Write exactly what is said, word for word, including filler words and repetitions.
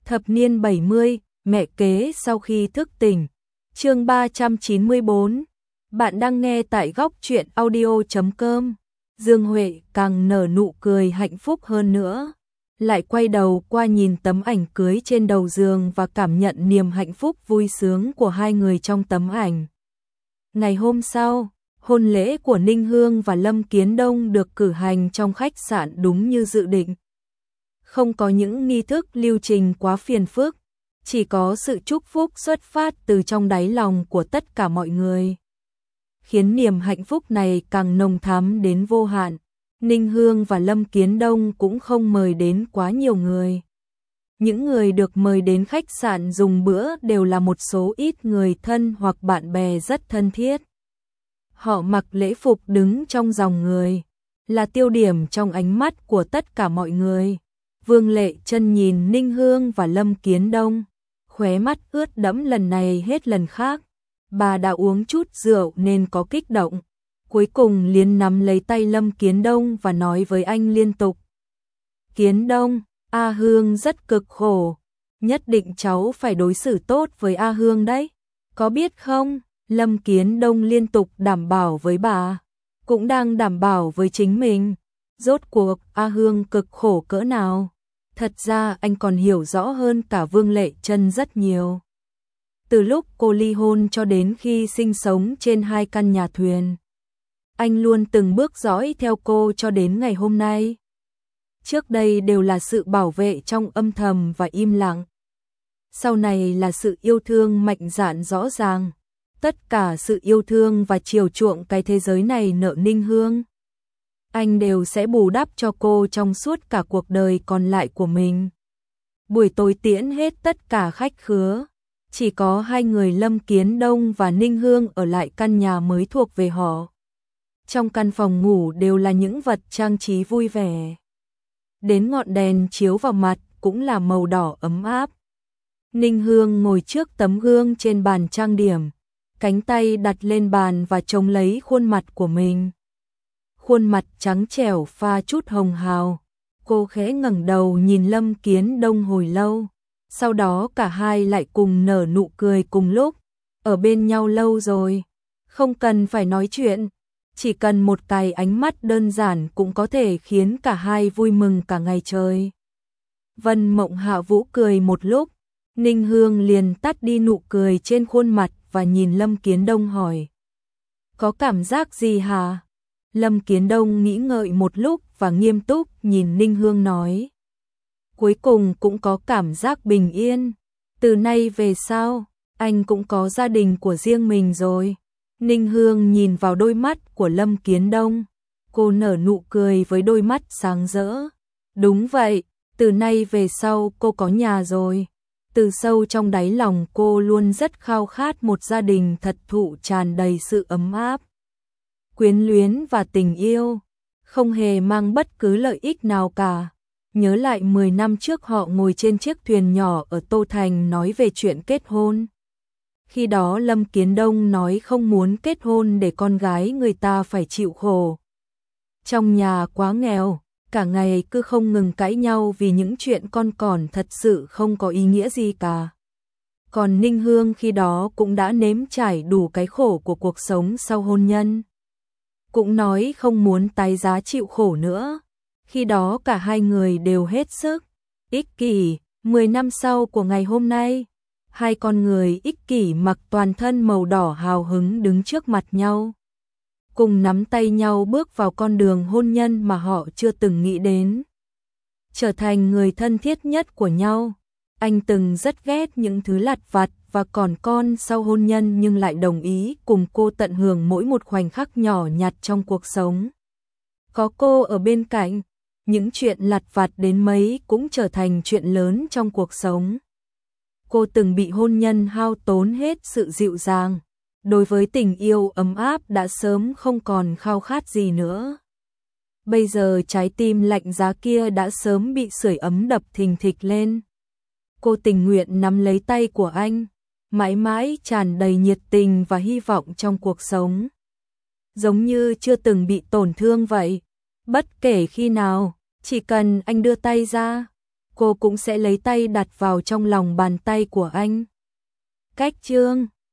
Thập niên bảy mươi, mẹ kế sau khi thức tỉnh. Chương ba trăm chín mươi bốn. Bạn đang nghe tại góc truyện audio chấm com. Dương Huệ càng nở nụ cười hạnh phúc hơn nữa, lại quay đầu qua nhìn tấm ảnh cưới trên đầu giường và cảm nhận niềm hạnh phúc vui sướng của hai người trong tấm ảnh. Ngày hôm sau, hôn lễ của Ninh Hương và Lâm Kiến Đông được cử hành trong khách sạn đúng như dự định. Không có những nghi thức lưu trình quá phiền phức, chỉ có sự chúc phúc xuất phát từ trong đáy lòng của tất cả mọi người, khiến niềm hạnh phúc này càng nồng thắm đến vô hạn. Ninh Hương và Lâm Kiến Đông cũng không mời đến quá nhiều người. Những người được mời đến khách sạn dùng bữa đều là một số ít người thân hoặc bạn bè rất thân thiết. Họ mặc lễ phục đứng trong dòng người, là tiêu điểm trong ánh mắt của tất cả mọi người. Vương Lệ Trân nhìn Ninh Hương và Lâm Kiến Đông, khóe mắt ướt đẫm lần này hết lần khác. Bà đã uống chút rượu nên có kích động. Cuối cùng liền nắm lấy tay Lâm Kiến Đông và nói với anh liên tục: Kiến Đông, A Hương rất cực khổ, nhất định cháu phải đối xử tốt với A Hương đấy, có biết không? Lâm Kiến Đông liên tục đảm bảo với bà, cũng đang đảm bảo với chính mình. Rốt cuộc A Hương cực khổ cỡ nào? Thật ra anh còn hiểu rõ hơn cả Vương Lệ Trân rất nhiều. Từ lúc cô ly hôn cho đến khi sinh sống trên hai căn nhà thuyền, anh luôn từng bước dõi theo cô cho đến ngày hôm nay. Trước đây đều là sự bảo vệ trong âm thầm và im lặng. Sau này là sự yêu thương mạnh dạn rõ ràng. Tất cả sự yêu thương và chiều chuộng cái thế giới này nợ Ninh Hương, anh đều sẽ bù đắp cho cô trong suốt cả cuộc đời còn lại của mình. Buổi tối tiễn hết tất cả khách khứa, chỉ có hai người Lâm Kiến Đông và Ninh Hương ở lại căn nhà mới thuộc về họ. Trong căn phòng ngủ đều là những vật trang trí vui vẻ. Đến ngọn đèn chiếu vào mặt cũng là màu đỏ ấm áp. Ninh Hương ngồi trước tấm gương trên bàn trang điểm, cánh tay đặt lên bàn và chống lấy khuôn mặt của mình. Khuôn mặt trắng trẻo pha chút hồng hào. Cô khẽ ngẩng đầu nhìn Lâm Kiến Đông hồi lâu. Sau đó cả hai lại cùng nở nụ cười cùng lúc. Ở bên nhau lâu rồi, không cần phải nói chuyện, chỉ cần một cái ánh mắt đơn giản cũng có thể khiến cả hai vui mừng cả ngày trời. Vân Mộng Hạ Vũ cười một lúc, Ninh Hương liền tắt đi nụ cười trên khuôn mặt và nhìn Lâm Kiến Đông hỏi: Có cảm giác gì hả? Lâm Kiến Đông nghĩ ngợi một lúc và nghiêm túc nhìn Ninh Hương nói: Cuối cùng cũng có cảm giác bình yên. Từ nay về sau, anh cũng có gia đình của riêng mình rồi. Ninh Hương nhìn vào đôi mắt của Lâm Kiến Đông, cô nở nụ cười với đôi mắt sáng rỡ. Đúng vậy, từ nay về sau cô có nhà rồi. Từ sâu trong đáy lòng cô luôn rất khao khát một gia đình thật thụ tràn đầy sự ấm áp, quyến luyến và tình yêu, không hề mang bất cứ lợi ích nào cả. Nhớ lại mười năm trước họ ngồi trên chiếc thuyền nhỏ ở Tô Thành nói về chuyện kết hôn. Khi đó Lâm Kiến Đông nói không muốn kết hôn để con gái người ta phải chịu khổ. Trong nhà quá nghèo, cả ngày cứ không ngừng cãi nhau vì những chuyện con còn thật sự không có ý nghĩa gì cả. Còn Ninh Hương khi đó cũng đã nếm trải đủ cái khổ của cuộc sống sau hôn nhân, cũng nói không muốn tái giá chịu khổ nữa. Khi đó cả hai người đều hết sức ích kỷ. Mười năm sau của ngày hôm nay, hai con người ích kỷ mặc toàn thân màu đỏ hào hứng đứng trước mặt nhau, cùng nắm tay nhau bước vào con đường hôn nhân mà họ chưa từng nghĩ đến, trở thành người thân thiết nhất của nhau. Anh từng rất ghét những thứ lặt vặt và còn con sau hôn nhân, nhưng lại đồng ý cùng cô tận hưởng mỗi một khoảnh khắc nhỏ nhặt trong cuộc sống. Có cô ở bên cạnh, những chuyện lặt vặt đến mấy cũng trở thành chuyện lớn trong cuộc sống. Cô từng bị hôn nhân hao tốn hết sự dịu dàng, đối với tình yêu ấm áp đã sớm không còn khao khát gì nữa. Bây giờ trái tim lạnh giá kia đã sớm bị sưởi ấm đập thình thịch lên. Cô tình nguyện nắm lấy tay của anh, mãi mãi tràn đầy nhiệt tình và hy vọng trong cuộc sống, giống như chưa từng bị tổn thương vậy. Bất kể khi nào, chỉ cần anh đưa tay ra, cô cũng sẽ lấy tay đặt vào trong lòng bàn tay của anh. Cách chương